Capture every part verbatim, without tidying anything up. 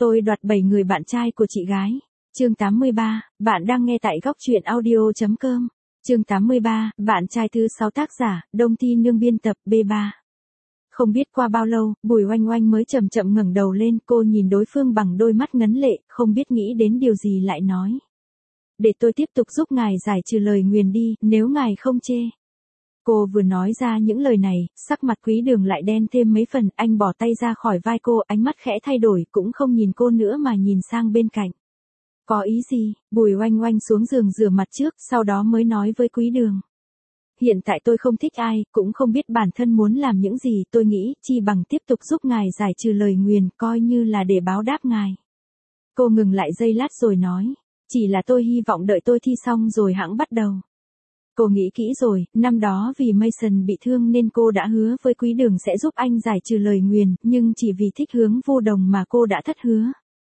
Tôi đoạt bảy người bạn trai của chị gái. Chương tám mươi ba, bạn đang nghe tại góc truyện audio.com. Chương tám mươi ba, bạn trai thứ sáu tác giả, Đông Thi Nương biên tập B ba. Không biết qua bao lâu, Bùi Oanh Oanh mới chậm chậm ngẩng đầu lên, cô nhìn đối phương bằng đôi mắt ngấn lệ, không biết nghĩ đến điều gì lại nói. Để tôi tiếp tục giúp ngài giải trừ lời nguyền đi, nếu ngài không chê. Cô vừa nói ra những lời này, sắc mặt Quý Đường lại đen thêm mấy phần, anh bỏ tay ra khỏi vai cô, ánh mắt khẽ thay đổi, cũng không nhìn cô nữa mà nhìn sang bên cạnh. Có ý gì? Bùi Oanh Oanh xuống giường rửa mặt trước, sau đó mới nói với Quý Đường. Hiện tại tôi không thích ai, cũng không biết bản thân muốn làm những gì, tôi nghĩ, chi bằng tiếp tục giúp ngài giải trừ lời nguyền, coi như là để báo đáp ngài. Cô ngừng lại giây lát rồi nói, chỉ là tôi hy vọng đợi tôi thi xong rồi hẵng bắt đầu. Cô nghĩ kỹ rồi, năm đó vì Mason bị thương nên cô đã hứa với Quý Đường sẽ giúp anh giải trừ lời nguyền, nhưng chỉ vì thích Hướng Vô Đồng mà cô đã thất hứa.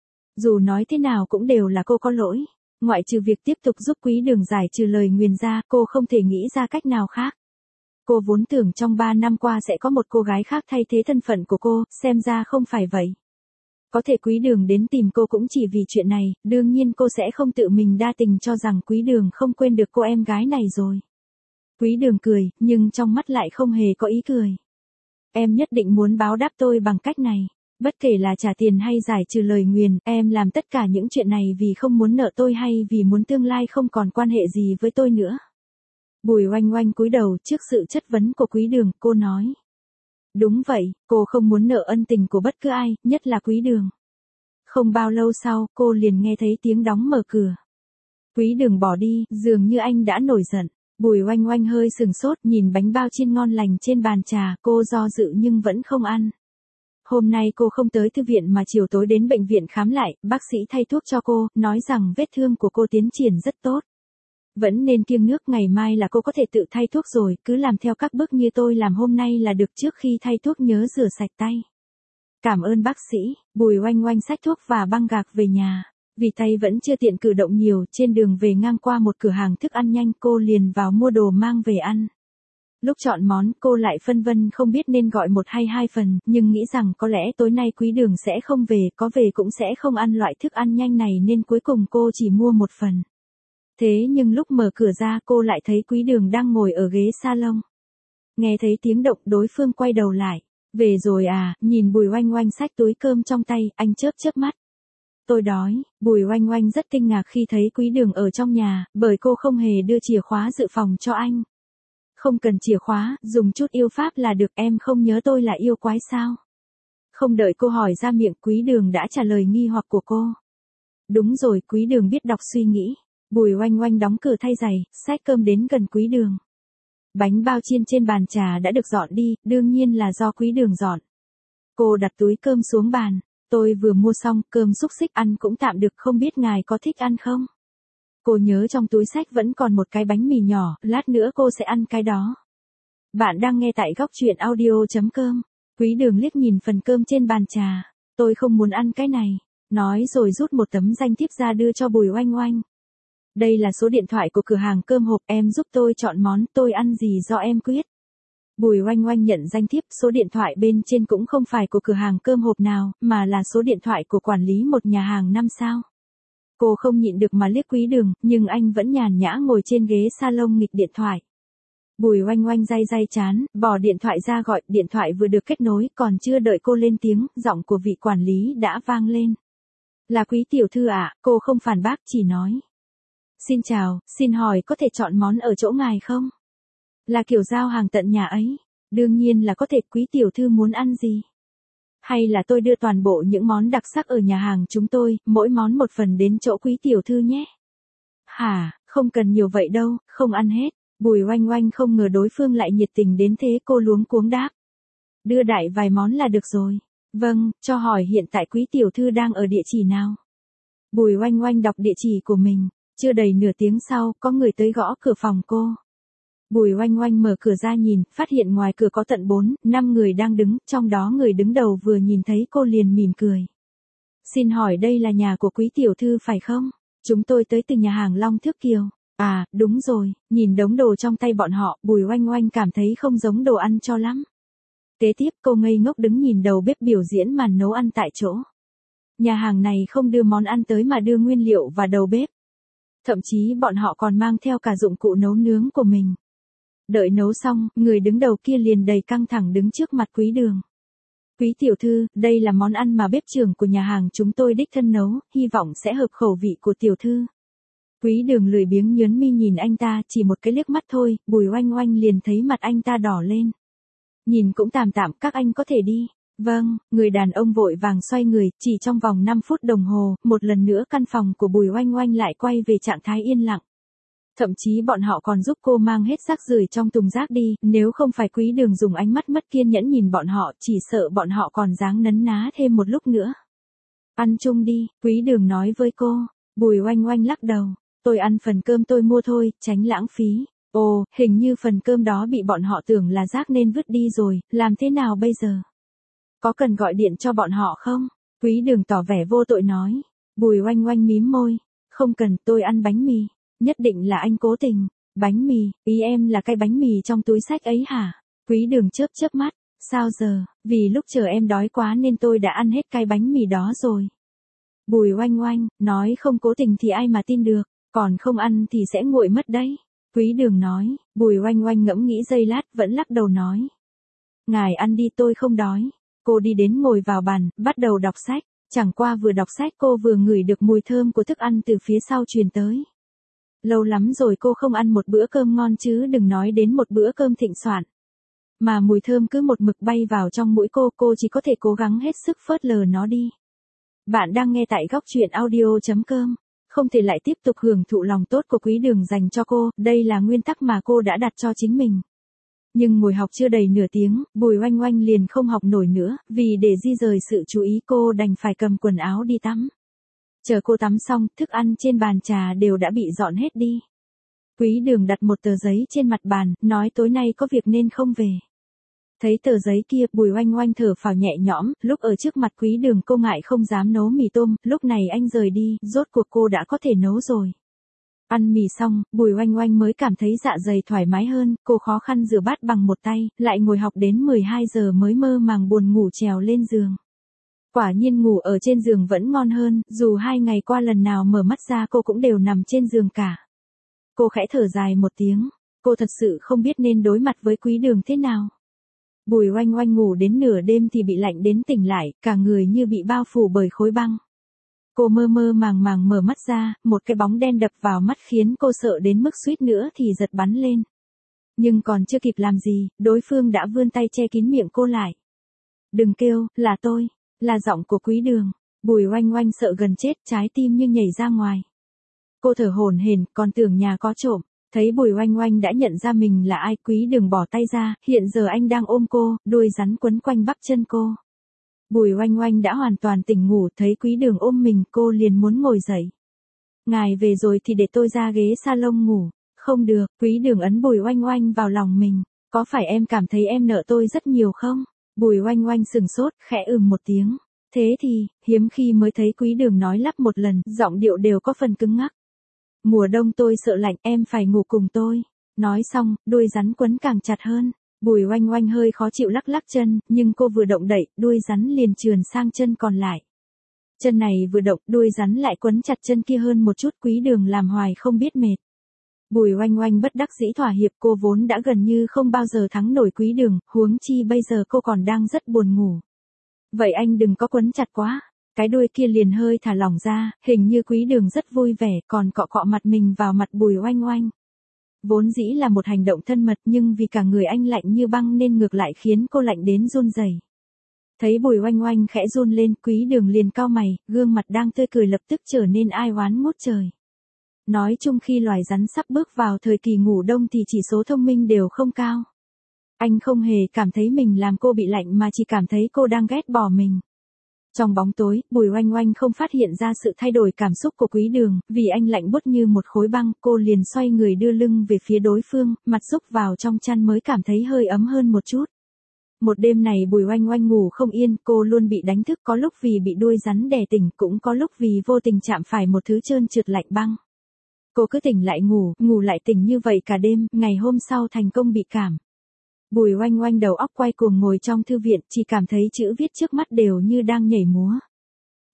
Dù nói thế nào cũng đều là cô có lỗi. Ngoại trừ việc tiếp tục giúp Quý Đường giải trừ lời nguyền ra, cô không thể nghĩ ra cách nào khác. Cô vốn tưởng trong ba năm qua sẽ có một cô gái khác thay thế thân phận của cô, xem ra không phải vậy. Có thể Quý Đường đến tìm cô cũng chỉ vì chuyện này, đương nhiên cô sẽ không tự mình đa tình cho rằng Quý Đường không quên được cô em gái này rồi. Quý Đường cười, nhưng trong mắt lại không hề có ý cười. Em nhất định muốn báo đáp tôi bằng cách này. Bất kể là trả tiền hay giải trừ lời nguyền, em làm tất cả những chuyện này vì không muốn nợ tôi hay vì muốn tương lai không còn quan hệ gì với tôi nữa. Bùi Oanh Oanh cúi đầu trước sự chất vấn của Quý Đường, cô nói. Đúng vậy, cô không muốn nợ ân tình của bất cứ ai, nhất là Quý Đường. Không bao lâu sau, cô liền nghe thấy tiếng đóng mở cửa. Quý Đường bỏ đi, dường như anh đã nổi giận. Bùi Oanh Oanh hơi sừng sốt, nhìn bánh bao chiên ngon lành trên bàn trà, cô do dự nhưng vẫn không ăn. Hôm nay cô không tới thư viện mà chiều tối đến bệnh viện khám lại, bác sĩ thay thuốc cho cô, nói rằng vết thương của cô tiến triển rất tốt. Vẫn nên kiêng nước, ngày mai là cô có thể tự thay thuốc rồi, cứ làm theo các bước như tôi làm hôm nay là được, trước khi thay thuốc nhớ rửa sạch tay. Cảm ơn bác sĩ. Bùi Oanh Oanh xách thuốc và băng gạc về nhà. Vì tay vẫn chưa tiện cử động nhiều, trên đường về ngang qua một cửa hàng thức ăn nhanh, cô liền vào mua đồ mang về ăn. Lúc chọn món, cô lại phân vân không biết nên gọi một hay hai phần, nhưng nghĩ rằng có lẽ tối nay Quý Đường sẽ không về, có về cũng sẽ không ăn loại thức ăn nhanh này nên cuối cùng cô chỉ mua một phần. Thế nhưng lúc mở cửa ra cô lại thấy Quý Đường đang ngồi ở ghế salon. Nghe thấy tiếng động, đối phương quay đầu lại. Về rồi à? Nhìn Bùi Oanh Oanh xách túi cơm trong tay, anh chớp chớp mắt. Tôi đói. Bùi Oanh Oanh rất kinh ngạc khi thấy Quý Đường ở trong nhà, bởi cô không hề đưa chìa khóa dự phòng cho anh. Không cần chìa khóa, dùng chút yêu pháp là được, em không nhớ tôi là yêu quái sao? Không đợi cô hỏi ra miệng, Quý Đường đã trả lời nghi hoặc của cô. Đúng rồi, Quý Đường biết đọc suy nghĩ. Bùi Oanh Oanh đóng cửa thay giày, xách cơm đến gần Quý Đường. Bánh bao chiên trên bàn trà đã được dọn đi, đương nhiên là do Quý Đường dọn. Cô đặt túi cơm xuống bàn. Tôi vừa mua xong, cơm xúc xích ăn cũng tạm được, không biết ngài có thích ăn không? Cô nhớ trong túi xách vẫn còn một cái bánh mì nhỏ, lát nữa cô sẽ ăn cái đó. Bạn đang nghe tại góc truyện audio.com. Quý Đường liếc nhìn phần cơm trên bàn trà. Tôi không muốn ăn cái này. Nói rồi rút một tấm danh thiếp ra đưa cho Bùi Oanh Oanh. Đây là số điện thoại của cửa hàng cơm hộp, em giúp tôi chọn món, tôi ăn gì do em quyết. Bùi Oanh Oanh nhận danh thiếp, số điện thoại bên trên cũng không phải của cửa hàng cơm hộp nào, mà là số điện thoại của quản lý một nhà hàng năm sao. Cô không nhịn được mà liếc Quý Đường, nhưng anh vẫn nhàn nhã ngồi trên ghế salon nghịch điện thoại. Bùi Oanh Oanh day day chán, bỏ điện thoại ra gọi, điện thoại vừa được kết nối, còn chưa đợi cô lên tiếng, giọng của vị quản lý đã vang lên. Là Quý tiểu thư ạ, cô không phản bác, chỉ nói. Xin chào, xin hỏi có thể chọn món ở chỗ ngài không? Là kiểu giao hàng tận nhà ấy. Đương nhiên là có thể, Quý tiểu thư muốn ăn gì? Hay là tôi đưa toàn bộ những món đặc sắc ở nhà hàng chúng tôi, mỗi món một phần đến chỗ Quý tiểu thư nhé. Hả, không cần nhiều vậy đâu, không ăn hết. Bùi Oanh Oanh không ngờ đối phương lại nhiệt tình đến thế, cô luống cuống đáp. Đưa đại vài món là được rồi. Vâng, cho hỏi hiện tại Quý tiểu thư đang ở địa chỉ nào? Bùi Oanh Oanh đọc địa chỉ của mình. Chưa đầy nửa tiếng sau, có người tới gõ cửa phòng cô. Bùi Oanh Oanh mở cửa ra nhìn, phát hiện ngoài cửa có tận bốn, năm người đang đứng, trong đó người đứng đầu vừa nhìn thấy cô liền mỉm cười. Xin hỏi đây là nhà của Quý tiểu thư phải không? Chúng tôi tới từ nhà hàng Long Thước Kiều. À, đúng rồi, nhìn đống đồ trong tay bọn họ, Bùi Oanh Oanh cảm thấy không giống đồ ăn cho lắm. Kế tiếp cô ngây ngốc đứng nhìn đầu bếp biểu diễn màn nấu ăn tại chỗ. Nhà hàng này không đưa món ăn tới mà đưa nguyên liệu và đầu bếp. Thậm chí bọn họ còn mang theo cả dụng cụ nấu nướng của mình. Đợi nấu xong, người đứng đầu kia liền đầy căng thẳng đứng trước mặt Quý Đường. Quý tiểu thư, đây là món ăn mà bếp trưởng của nhà hàng chúng tôi đích thân nấu, hy vọng sẽ hợp khẩu vị của tiểu thư. Quý Đường lười biếng nhớn mi nhìn anh ta, chỉ một cái liếc mắt thôi, Bùi Oanh Oanh liền thấy mặt anh ta đỏ lên. Nhìn cũng tạm tạm, các anh có thể đi. Vâng, người đàn ông vội vàng xoay người, chỉ trong vòng năm phút đồng hồ, một lần nữa căn phòng của Bùi Oanh Oanh lại quay về trạng thái yên lặng. Thậm chí bọn họ còn giúp cô mang hết rác rưởi trong thùng rác đi, nếu không phải Quý Đường dùng ánh mắt mất kiên nhẫn nhìn bọn họ, chỉ sợ bọn họ còn dáng nấn ná thêm một lúc nữa. Ăn chung đi, Quý Đường nói với cô. Bùi Oanh Oanh lắc đầu. Tôi ăn phần cơm tôi mua thôi, tránh lãng phí. Ồ, hình như phần cơm đó bị bọn họ tưởng là rác nên vứt đi rồi, làm thế nào bây giờ? Có cần gọi điện cho bọn họ không? Quý Đường tỏ vẻ vô tội nói. Bùi Oanh Oanh mím môi. Không cần, tôi ăn bánh mì. Nhất định là anh cố tình. Bánh mì, ý em là cái bánh mì trong túi xách ấy hả? Quý Đường chớp chớp mắt. Sao giờ, vì lúc chờ em đói quá nên tôi đã ăn hết cái bánh mì đó rồi. Bùi Oanh Oanh, nói không cố tình thì ai mà tin được, còn không ăn thì sẽ nguội mất đấy. Quý Đường nói. Bùi Oanh Oanh ngẫm nghĩ giây lát vẫn lắc đầu nói. Ngài ăn đi, tôi không đói. Cô đi đến ngồi vào bàn, bắt đầu đọc sách. Chẳng qua vừa đọc sách cô vừa ngửi được mùi thơm của thức ăn từ phía sau truyền tới. Lâu lắm rồi cô không ăn một bữa cơm ngon chứ đừng nói đến một bữa cơm thịnh soạn. Mà mùi thơm cứ một mực bay vào trong mũi cô, cô chỉ có thể cố gắng hết sức phớt lờ nó đi. Bạn đang nghe tại góc truyện audio chấm com. Không thể lại tiếp tục hưởng thụ lòng tốt của Quý Đường dành cho cô, đây là nguyên tắc mà cô đã đặt cho chính mình. Nhưng ngồi học chưa đầy nửa tiếng, Bùi Oanh Oanh liền không học nổi nữa, vì để di rời sự chú ý cô đành phải cầm quần áo đi tắm. Chờ cô tắm xong, thức ăn trên bàn trà đều đã bị dọn hết đi. Quý Đường đặt một tờ giấy trên mặt bàn, nói tối nay có việc nên không về. Thấy tờ giấy kia, Bùi Oanh Oanh thở phào nhẹ nhõm, lúc ở trước mặt Quý Đường cô ngại không dám nấu mì tôm, lúc này anh rời đi, rốt cuộc cô đã có thể nấu rồi. Ăn mì xong, Bùi Oanh Oanh mới cảm thấy dạ dày thoải mái hơn, cô khó khăn rửa bát bằng một tay, lại ngồi học đến mười hai giờ mới mơ màng buồn ngủ trèo lên giường. Quả nhiên ngủ ở trên giường vẫn ngon hơn, dù hai ngày qua lần nào mở mắt ra cô cũng đều nằm trên giường cả. Cô khẽ thở dài một tiếng, cô thật sự không biết nên đối mặt với Quý Đường thế nào. Bùi Oanh Oanh ngủ đến nửa đêm thì bị lạnh đến tỉnh lại, cả người như bị bao phủ bởi khối băng. Cô mơ mơ màng màng mở mắt ra, một cái bóng đen đập vào mắt khiến cô sợ đến mức suýt nữa thì giật bắn lên. Nhưng còn chưa kịp làm gì, đối phương đã vươn tay che kín miệng cô lại. Đừng kêu, là tôi, là giọng của Quý Đường. Bùi Oanh Oanh sợ gần chết, trái tim như nhảy ra ngoài. Cô thở hổn hển, còn tưởng nhà có trộm. Thấy Bùi Oanh Oanh đã nhận ra mình là ai, Quý Đường bỏ tay ra, hiện giờ anh đang ôm cô, đuôi rắn quấn quanh bắp chân cô. Bùi Oanh Oanh đã hoàn toàn tỉnh ngủ, thấy Quý Đường ôm mình, cô liền muốn ngồi dậy. Ngài về rồi thì để tôi ra ghế salon ngủ. Không được, Quý Đường ấn Bùi Oanh Oanh vào lòng mình. Có phải em cảm thấy em nợ tôi rất nhiều không? Bùi Oanh Oanh sừng sốt, khẽ ừm một tiếng. Thế thì, hiếm khi mới thấy Quý Đường nói lắp một lần, giọng điệu đều có phần cứng ngắc. Mùa đông tôi sợ lạnh, em phải ngủ cùng tôi. Nói xong, đuôi rắn quấn càng chặt hơn. Bùi Oanh Oanh hơi khó chịu lắc lắc chân, nhưng cô vừa động đậy, đuôi rắn liền trườn sang chân còn lại. Chân này vừa động, đuôi rắn lại quấn chặt chân kia hơn một chút, Quý Đường làm hoài không biết mệt. Bùi Oanh Oanh bất đắc dĩ thỏa hiệp, cô vốn đã gần như không bao giờ thắng nổi Quý Đường, huống chi bây giờ cô còn đang rất buồn ngủ. Vậy anh đừng có quấn chặt quá. Cái đuôi kia liền hơi thả lỏng ra, hình như Quý Đường rất vui vẻ, còn cọ cọ mặt mình vào mặt Bùi Oanh Oanh. Vốn dĩ là một hành động thân mật nhưng vì cả người anh lạnh như băng nên ngược lại khiến cô lạnh đến run rẩy. Thấy Bùi Oanh Oanh khẽ run lên, Quý Đường liền cau mày, gương mặt đang tươi cười lập tức trở nên ai oán ngút trời. Nói chung khi loài rắn sắp bước vào thời kỳ ngủ đông thì chỉ số thông minh đều không cao. Anh không hề cảm thấy mình làm cô bị lạnh mà chỉ cảm thấy cô đang ghét bỏ mình. Trong bóng tối, Bùi Oanh Oanh không phát hiện ra sự thay đổi cảm xúc của Quý Đường, vì anh lạnh buốt như một khối băng, cô liền xoay người đưa lưng về phía đối phương, mặt xúc vào trong chăn mới cảm thấy hơi ấm hơn một chút. Một đêm này Bùi Oanh Oanh ngủ không yên, cô luôn bị đánh thức, có lúc vì bị đuôi rắn đè tỉnh, cũng có lúc vì vô tình chạm phải một thứ trơn trượt lạnh băng. Cô cứ tỉnh lại ngủ, ngủ lại tỉnh như vậy cả đêm, ngày hôm sau thành công bị cảm. Bùi Oanh Oanh đầu óc quay cuồng ngồi trong thư viện, chỉ cảm thấy chữ viết trước mắt đều như đang nhảy múa.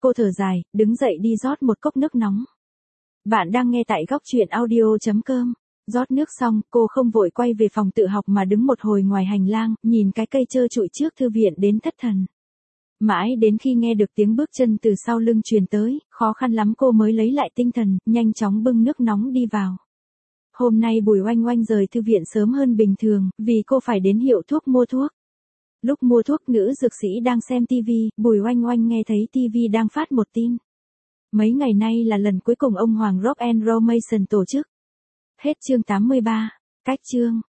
Cô thở dài, đứng dậy đi rót một cốc nước nóng. Bạn đang nghe tại góc chuyện audio.com. Rót nước xong, cô không vội quay về phòng tự học mà đứng một hồi ngoài hành lang, nhìn cái cây trơ trụi trước thư viện đến thất thần. Mãi đến khi nghe được tiếng bước chân từ sau lưng truyền tới, khó khăn lắm cô mới lấy lại tinh thần, nhanh chóng bưng nước nóng đi vào. Hôm nay Bùi Oanh Oanh rời thư viện sớm hơn bình thường, vì cô phải đến hiệu thuốc mua thuốc. Lúc mua thuốc, nữ dược sĩ đang xem tivi, Bùi Oanh Oanh nghe thấy tivi đang phát một tin. Mấy ngày nay là lần cuối cùng ông Hoàng Rock and Roll Mason tổ chức. Hết chương tám mươi ba. Cách chương.